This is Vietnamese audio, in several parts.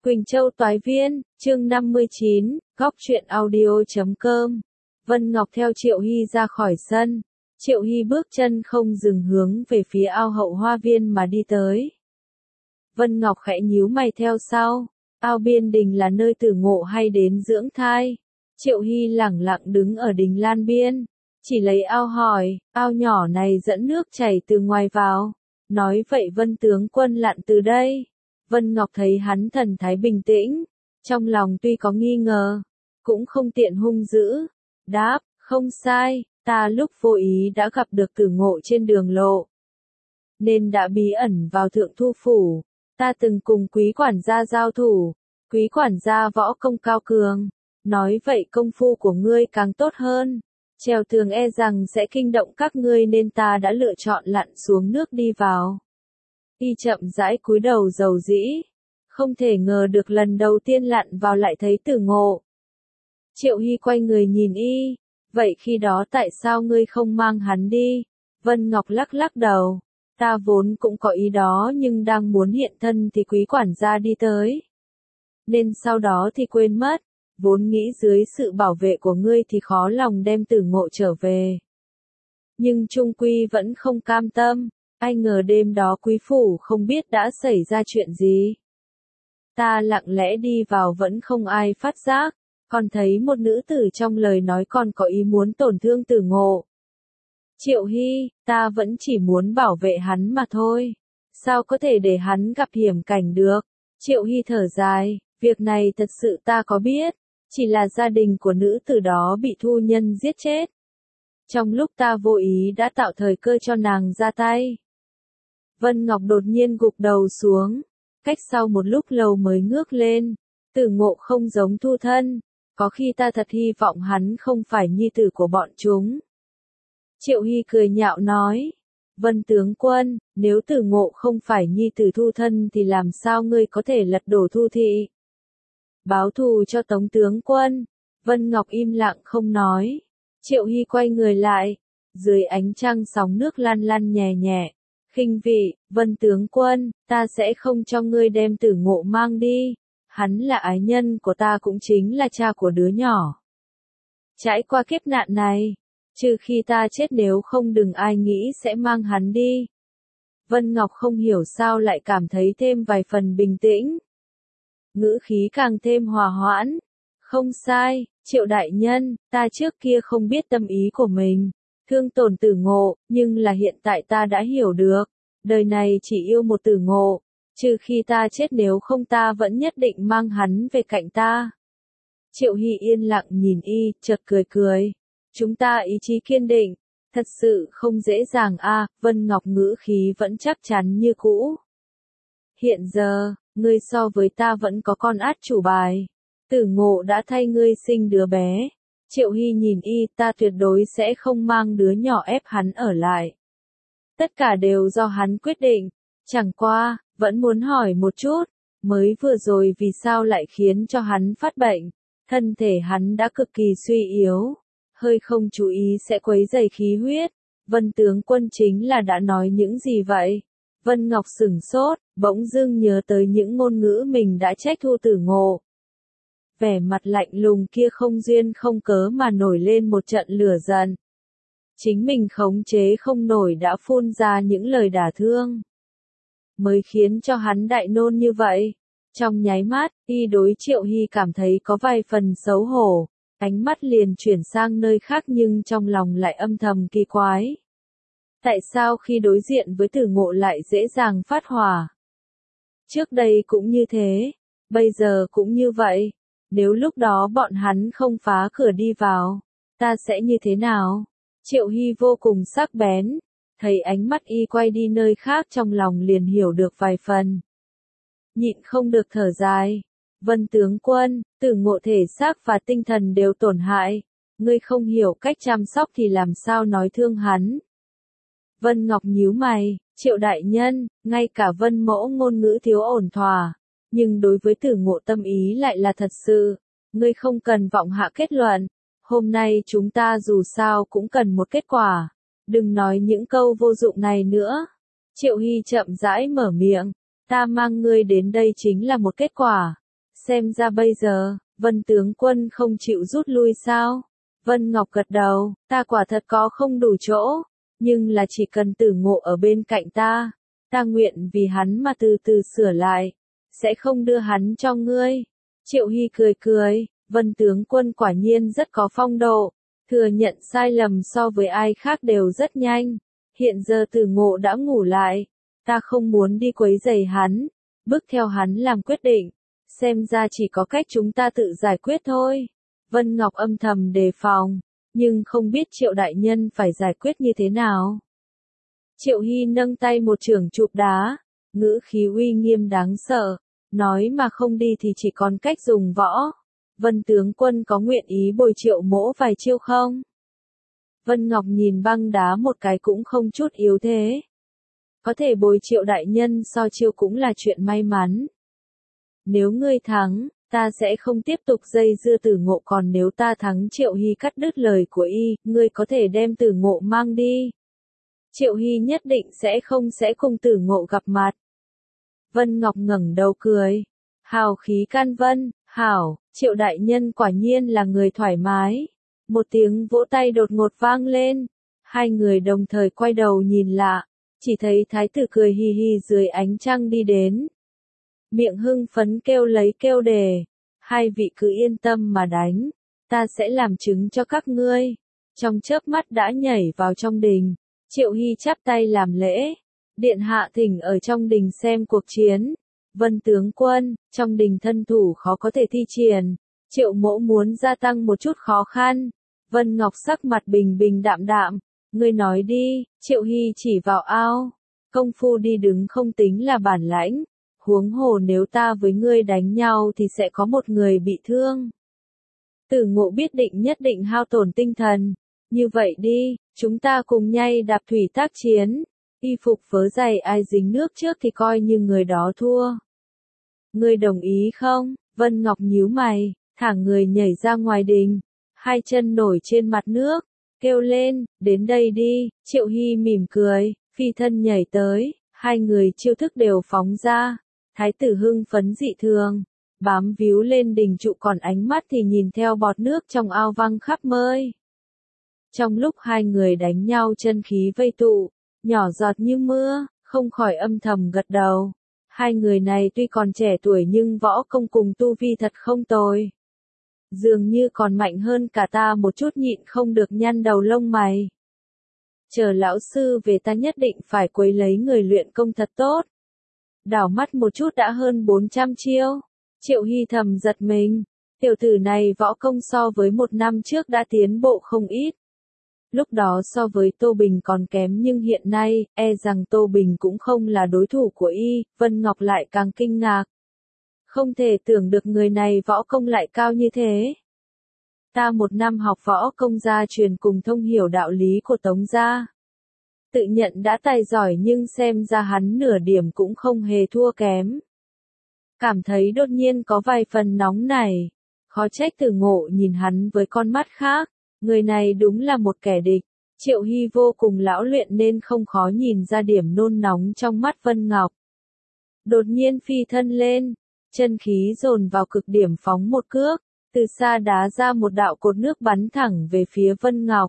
Quỳnh Châu Toái Viên, chương 59, góc truyện audio.com. Vân Ngọc theo Triệu Hy ra khỏi sân. Triệu Hy bước chân không dừng hướng về phía ao hậu hoa viên mà đi tới. Vân Ngọc khẽ nhíu mày theo sau. Ao Biên Đình là nơi Tử Ngộ hay đến dưỡng thai. Triệu Hy lẳng lặng đứng ở đình lan biên. Chỉ lấy ao hỏi, ao nhỏ này dẫn nước chảy từ ngoài vào. Nói vậy Vân tướng quân lặn từ đây. Vân Ngọc thấy hắn thần thái bình tĩnh, trong lòng tuy có nghi ngờ, cũng không tiện hung dữ. Đáp, không sai, ta lúc vô ý đã gặp được Tử Ngộ trên đường lộ, nên đã bí ẩn vào Thượng Thu Phủ. Ta từng cùng quý quản gia giao thủ, quý quản gia võ công cao cường, nói vậy công phu của ngươi càng tốt hơn. Trèo tường e rằng sẽ kinh động các ngươi nên ta đã lựa chọn lặn xuống nước đi vào. Y chậm rãi cúi đầu dầu dĩ, không thể ngờ được lần đầu tiên lặn vào lại thấy Tử Ngộ. Triệu Hy quay người nhìn Y, vậy khi đó tại sao ngươi không mang hắn đi? Vân Ngọc lắc lắc đầu, ta vốn cũng có ý đó nhưng đang muốn hiện thân thì quý quản gia đi tới. Nên sau đó thì quên mất, vốn nghĩ dưới sự bảo vệ của ngươi thì khó lòng đem Tử Ngộ trở về. Nhưng chung quy vẫn không cam tâm. Ai ngờ đêm đó quý phủ không biết đã xảy ra chuyện gì. Ta lặng lẽ đi vào vẫn không ai phát giác, còn thấy một nữ tử trong lời nói còn có ý muốn tổn thương Tử Ngộ. Triệu Hy, ta vẫn chỉ muốn bảo vệ hắn mà thôi. Sao có thể để hắn gặp hiểm cảnh được? Triệu Hy thở dài, việc này thật sự ta có biết, chỉ là gia đình của nữ tử đó bị thu nhân giết chết. Trong lúc ta vô ý đã tạo thời cơ cho nàng ra tay. Vân Ngọc đột nhiên gục đầu xuống, cách sau một lúc lâu mới ngước lên. Tử Ngộ không giống Thu thân, có khi ta thật hy vọng hắn không phải nhi tử của bọn chúng. Triệu Hy cười nhạo nói, Vân tướng quân, nếu Tử Ngộ không phải nhi tử Thu thân thì làm sao ngươi có thể lật đổ Thu thị? Báo thù cho Tống tướng quân. Vân Ngọc im lặng không nói. Triệu Hy quay người lại, dưới ánh trăng sóng nước lăn lăn nhẹ nhẹ. Khinh vị, Vân tướng quân, ta sẽ không cho ngươi đem Tử Ngộ mang đi. Hắn là ái nhân của ta cũng chính là cha của đứa nhỏ. Trải qua kiếp nạn này, trừ khi ta chết nếu không đừng ai nghĩ sẽ mang hắn đi. Vân Ngọc không hiểu sao lại cảm thấy thêm vài phần bình tĩnh. Ngữ khí càng thêm hòa hoãn. Không sai, Triệu đại nhân, ta trước kia không biết tâm ý của mình. Thương tổn Tử Ngộ, nhưng là hiện tại ta đã hiểu được, đời này chỉ yêu một Tử Ngộ, trừ khi ta chết nếu không ta vẫn nhất định mang hắn về cạnh ta. Triệu Hy yên lặng nhìn Y, chợt cười cười. Chúng ta ý chí kiên định, thật sự không dễ dàng a. Vân Ngọc ngữ khí vẫn chắc chắn như cũ. Hiện giờ, ngươi so với ta vẫn có con át chủ bài. Tử Ngộ đã thay ngươi sinh đứa bé. Triệu Hy nhìn Y, ta tuyệt đối sẽ không mang đứa nhỏ ép hắn ở lại. Tất cả đều do hắn quyết định. Chẳng qua, vẫn muốn hỏi một chút, mới vừa rồi vì sao lại khiến cho hắn phát bệnh. Thân thể hắn đã cực kỳ suy yếu, hơi không chú ý sẽ quấy rầy khí huyết. Vân tướng quân chính là đã nói những gì vậy? Vân Ngọc sửng sốt, bỗng dưng nhớ tới những ngôn ngữ mình đã trách Thu Tử Ngộ. Vẻ mặt lạnh lùng kia không duyên không cớ mà nổi lên một trận lửa giận. Chính mình khống chế không nổi đã phun ra những lời đả thương, mới khiến cho hắn đại nôn như vậy. Trong nháy mắt, Y đối Triệu Hy cảm thấy có vài phần xấu hổ, ánh mắt liền chuyển sang nơi khác nhưng trong lòng lại âm thầm kỳ quái. Tại sao khi đối diện với Tử Ngộ lại dễ dàng phát hỏa? Trước đây cũng như thế, bây giờ cũng như vậy. Nếu lúc đó bọn hắn không phá cửa đi vào, ta sẽ như thế nào? Triệu Hy vô cùng sắc bén, thấy ánh mắt Y quay đi nơi khác trong lòng liền hiểu được vài phần. Nhịn không được thở dài. Vân tướng quân, Tử Ngộ thể xác và tinh thần đều tổn hại. Ngươi không hiểu cách chăm sóc thì làm sao nói thương hắn? Vân Ngọc nhíu mày, Triệu đại nhân, ngay cả Vân mẫu ngôn ngữ thiếu ổn thỏa. Nhưng đối với Tử Ngộ tâm ý lại là thật sự. Ngươi không cần vọng hạ kết luận. Hôm nay chúng ta dù sao cũng cần một kết quả. Đừng nói những câu vô dụng này nữa. Triệu Hy chậm rãi mở miệng. Ta mang ngươi đến đây chính là một kết quả. Xem ra bây giờ, Vân tướng quân không chịu rút lui sao? Vân Ngọc gật đầu, ta quả thật có không đủ chỗ, nhưng là chỉ cần Tử Ngộ ở bên cạnh ta nguyện vì hắn mà từ từ sửa lại, sẽ không đưa hắn cho ngươi. Triệu Hy cười cười, Vân tướng quân quả nhiên rất có phong độ, thừa nhận sai lầm so với ai khác đều rất nhanh. Hiện giờ Tử Ngộ đã ngủ lại, ta không muốn đi quấy rầy hắn, bước theo hắn làm quyết định, xem ra chỉ có cách chúng ta tự giải quyết thôi. Vân Ngọc âm thầm đề phòng, nhưng không biết Triệu đại nhân phải giải quyết như thế nào. Triệu Hy nâng tay một chưởng chụp đá, ngữ khí uy nghiêm đáng sợ, nói mà không đi thì chỉ còn cách dùng võ. Vân tướng quân có nguyện ý bồi Triệu mỗ vài chiêu không? Vân Ngọc nhìn băng đá một cái cũng không chút yếu thế. Có thể bồi Triệu đại nhân so chiêu cũng là chuyện may mắn. Nếu ngươi thắng, ta sẽ không tiếp tục dây dưa Tử Ngộ, còn nếu ta thắng, Triệu Hy cắt đứt lời của y, ngươi có thể đem Tử Ngộ mang đi. Triệu Hy nhất định sẽ cùng Tử Ngộ gặp mặt. Vân Ngọc ngẩng đầu cười. Hào khí can vân, hảo, Triệu đại nhân quả nhiên là người thoải mái. Một tiếng vỗ tay đột ngột vang lên. Hai người đồng thời quay đầu nhìn lại, chỉ thấy thái tử cười hì hì dưới ánh trăng đi đến. Miệng hưng phấn kêu lấy kêu đề. Hai vị cứ yên tâm mà đánh, ta sẽ làm chứng cho các ngươi. Trong chớp mắt đã nhảy vào trong đình. Triệu Hy chắp tay làm lễ. Điện hạ thỉnh ở trong đình xem cuộc chiến. Vân tướng quân, trong đình thân thủ khó có thể thi triển. Triệu mỗ muốn gia tăng một chút khó khăn. Vân Ngọc sắc mặt bình bình đạm đạm. Ngươi nói đi. Triệu Hy chỉ vào ao. Công phu đi đứng không tính là bản lãnh. Huống hồ nếu ta với ngươi đánh nhau thì sẽ có một người bị thương. Tử Ngộ biết định nhất định hao tổn tinh thần. Như vậy đi, chúng ta cùng nhai đạp thủy tác chiến. Y phục vớ giày ai dính nước trước thì coi như người đó thua. Ngươi đồng ý không? Vân Ngọc nhíu mày, thẳng người nhảy ra ngoài đình. Hai chân nổi trên mặt nước, kêu lên, đến đây đi. Triệu Hy mỉm cười, phi thân nhảy tới, hai người chiêu thức đều phóng ra. Thái tử hưng phấn dị thường, bám víu lên đình trụ, còn ánh mắt thì nhìn theo bọt nước trong ao văng khắp nơi. Trong lúc hai người đánh nhau chân khí vây tụ, nhỏ giọt như mưa, không khỏi âm thầm gật đầu. Hai người này tuy còn trẻ tuổi nhưng võ công cùng tu vi thật không tồi. Dường như còn mạnh hơn cả ta một chút, nhịn không được nhăn đầu lông mày. Chờ lão sư về ta nhất định phải quấy lấy người luyện công thật tốt. Đảo mắt một chút đã hơn 400 chiêu. Triệu Hy thầm giật mình. Tiểu tử này võ công so với một năm trước đã tiến bộ không ít. Lúc đó so với Tô Bình còn kém, nhưng hiện nay, e rằng Tô Bình cũng không là đối thủ của y. Vân Ngọc lại càng kinh ngạc. Không thể tưởng được người này võ công lại cao như thế. Ta một năm học võ công gia truyền cùng thông hiểu đạo lý của Tống gia. Tự nhận đã tài giỏi nhưng xem ra hắn nửa điểm cũng không hề thua kém. Cảm thấy đột nhiên có vài phần nóng nảy. Khó trách Tử Ngộ nhìn hắn với con mắt khác. Người này đúng là một kẻ địch. Triệu Hy vô cùng lão luyện nên không khó nhìn ra điểm nôn nóng trong mắt Vân Ngọc. Đột nhiên phi thân lên, chân khí dồn vào cực điểm phóng một cước, từ xa đá ra một đạo cột nước bắn thẳng về phía Vân Ngọc.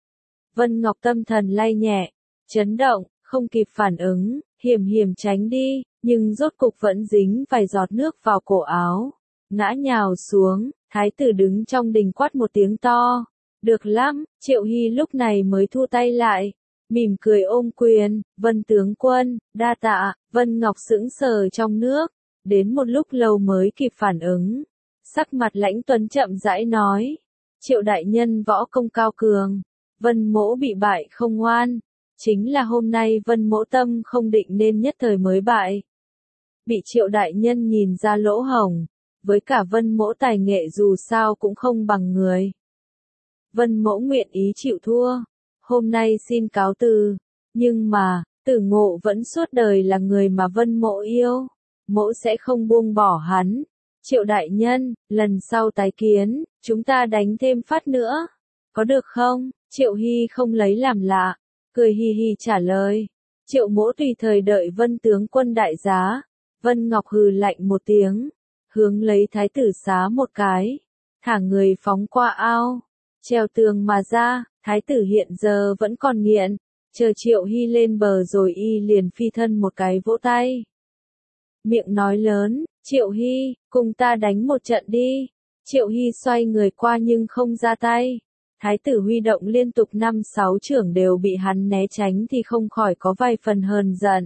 Vân Ngọc tâm thần lay nhẹ, chấn động, không kịp phản ứng, hiểm hiểm tránh đi, nhưng rốt cục vẫn dính vài giọt nước vào cổ áo, ngã nhào xuống. Thái tử đứng trong đình quát một tiếng to. Được lắm. Triệu Hy lúc này mới thu tay lại, mỉm cười ôm quyền. Vân tướng quân, đa tạ. Vân Ngọc sững sờ trong nước, đến một lúc lâu mới kịp phản ứng. Sắc mặt lãnh tuấn chậm rãi nói. Triệu đại nhân võ công cao cường, Vân mỗ bị bại không ngoan. Chính là hôm nay Vân mỗ tâm không định nên nhất thời mới bại. Bị Triệu đại nhân nhìn ra lỗ hổng, với cả Vân mỗ tài nghệ dù sao cũng không bằng người. Vân mỗ nguyện ý chịu thua, hôm nay xin cáo từ. Nhưng mà, Tử Ngộ vẫn suốt đời là người mà Vân mỗ yêu, mỗ sẽ không buông bỏ hắn. Triệu đại nhân, lần sau tái kiến, chúng ta đánh thêm phát nữa, có được không? Triệu Hy không lấy làm lạ, cười hì hì trả lời. Triệu mỗ tùy thời đợi Vân tướng quân đại giá. Vân Ngọc hừ lạnh một tiếng, hướng lấy thái tử xá một cái, thả người phóng qua ao, treo tường mà ra. Thái tử hiện giờ vẫn còn nghiện, chờ Triệu Hy lên bờ rồi y liền phi thân một cái vỗ tay. Miệng nói lớn, Triệu Hy, cùng ta đánh một trận đi. Triệu Hy xoay người qua nhưng không ra tay. Thái tử huy động liên tục 5-6 chưởng đều bị hắn né tránh thì không khỏi có vài phần hờn giận.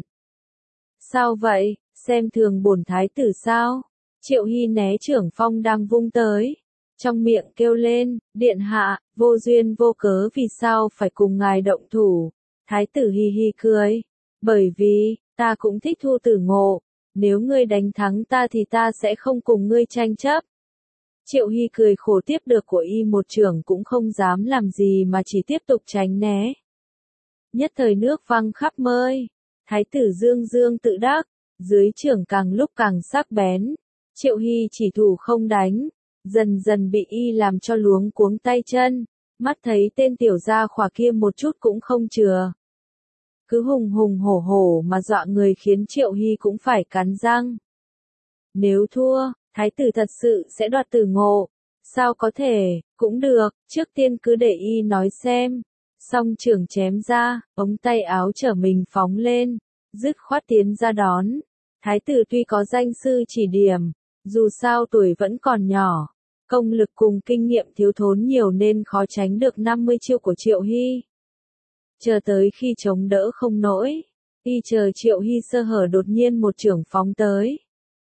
Sao vậy, xem thường bổn thái tử sao? Triệu Hy né chưởng phong đang vung tới. Trong miệng kêu lên, điện hạ, vô duyên vô cớ vì sao phải cùng ngài động thủ. Thái tử hi hi cười. Bởi vì, ta cũng thích Thu Tử Ngộ. Nếu ngươi đánh thắng ta thì ta sẽ không cùng ngươi tranh chấp. Triệu Hy cười khổ tiếp được của y một chưởng cũng không dám làm gì mà chỉ tiếp tục tránh né. Nhất thời nước văng khắp nơi. Thái tử dương dương tự đắc, dưới chưởng càng lúc càng sắc bén. Triệu Hy chỉ thủ không đánh, dần dần bị y làm cho luống cuống tay chân, mắt thấy tên tiểu gia khỏa kia một chút cũng không chừa. Cứ hùng hùng hổ hổ mà dọa người khiến Triệu Hy cũng phải cắn răng. Nếu thua, thái tử thật sự sẽ đoạt Tử Ngộ. Sao có thể, cũng được, trước tiên cứ để y nói xem. Song chưởng chém ra, ống tay áo trở mình phóng lên, dứt khoát tiến ra đón. Thái tử tuy có danh sư chỉ điểm, dù sao tuổi vẫn còn nhỏ, công lực cùng kinh nghiệm thiếu thốn nhiều nên khó tránh được 50 chiêu của Triệu Hy. Chờ tới khi chống đỡ không nổi, y chờ Triệu Hy sơ hở đột nhiên một chưởng phóng tới.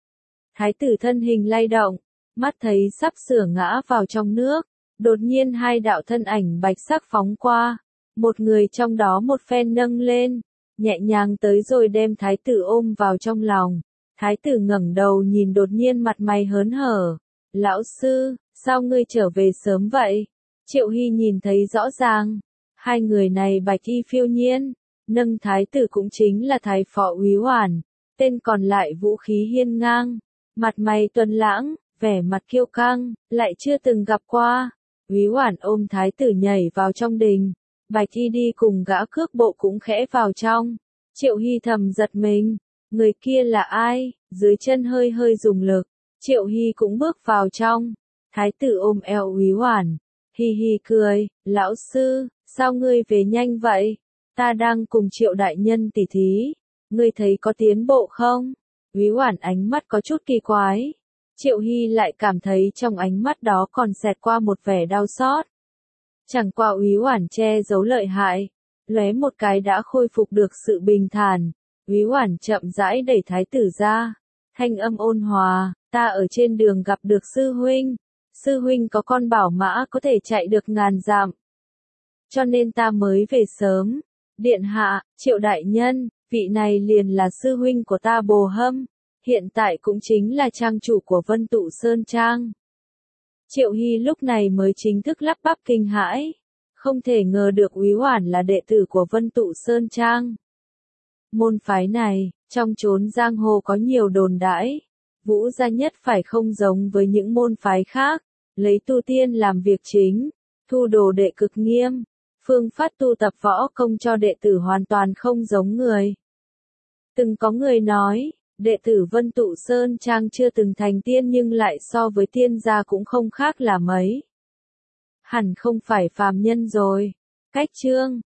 Thái tử thân hình lay động, mắt thấy sắp sửa ngã vào trong nước, đột nhiên hai đạo thân ảnh bạch sắc phóng qua, một người trong đó một phen nâng lên, nhẹ nhàng tới rồi đem thái tử ôm vào trong lòng. Thái tử ngẩng đầu nhìn đột nhiên mặt mày hớn hở. Lão sư, sao ngươi trở về sớm vậy? Triệu Hy nhìn thấy rõ ràng. Hai người này bạch y phiêu nhiên. Nâng thái tử cũng chính là thái phó Úy Hoản. Tên còn lại vũ khí hiên ngang. Mặt mày tuấn lãng, vẻ mặt kiêu căng, lại chưa từng gặp qua. Úy Hoản ôm thái tử nhảy vào trong đình. Bạch y đi cùng gã cước bộ cũng khẽ vào trong. Triệu Hy thầm giật mình. Người kia là ai? Dưới chân hơi hơi dùng lực. Triệu Hy cũng bước vào trong. Thái tử ôm eo Úy Hoản. Hi hi cười. Lão sư, sao ngươi về nhanh vậy? Ta đang cùng Triệu đại nhân tỉ thí. Ngươi thấy có tiến bộ không? Úy Hoản ánh mắt có chút kỳ quái. Triệu Hy lại cảm thấy trong ánh mắt đó còn xẹt qua một vẻ đau xót. Chẳng qua Úy Hoản che giấu lợi hại. Lóe một cái đã khôi phục được sự bình thản. Úy Hoản chậm rãi đẩy thái tử ra. Thanh âm ôn hòa, ta ở trên đường gặp được sư huynh. Sư huynh có con bảo mã có thể chạy được ngàn dặm. Cho nên ta mới về sớm. Điện hạ, Triệu đại nhân, vị này liền là sư huynh của ta Bồ Hâm. Hiện tại cũng chính là trang chủ của Vân Tụ Sơn Trang. Triệu Hy lúc này mới chính thức lắp bắp kinh hãi. Không thể ngờ được Úy Hoản là đệ tử của Vân Tụ Sơn Trang. Môn phái này, trong chốn giang hồ có nhiều đồn đãi. Vũ gia nhất phải không giống với những môn phái khác, lấy tu tiên làm việc chính, thu đồ đệ cực nghiêm, phương pháp tu tập võ công cho đệ tử hoàn toàn không giống người. Từng có người nói, đệ tử Vân Tụ Sơn Trang chưa từng thành tiên nhưng lại so với tiên gia cũng không khác là mấy. Hẳn không phải phàm nhân rồi. Cách chương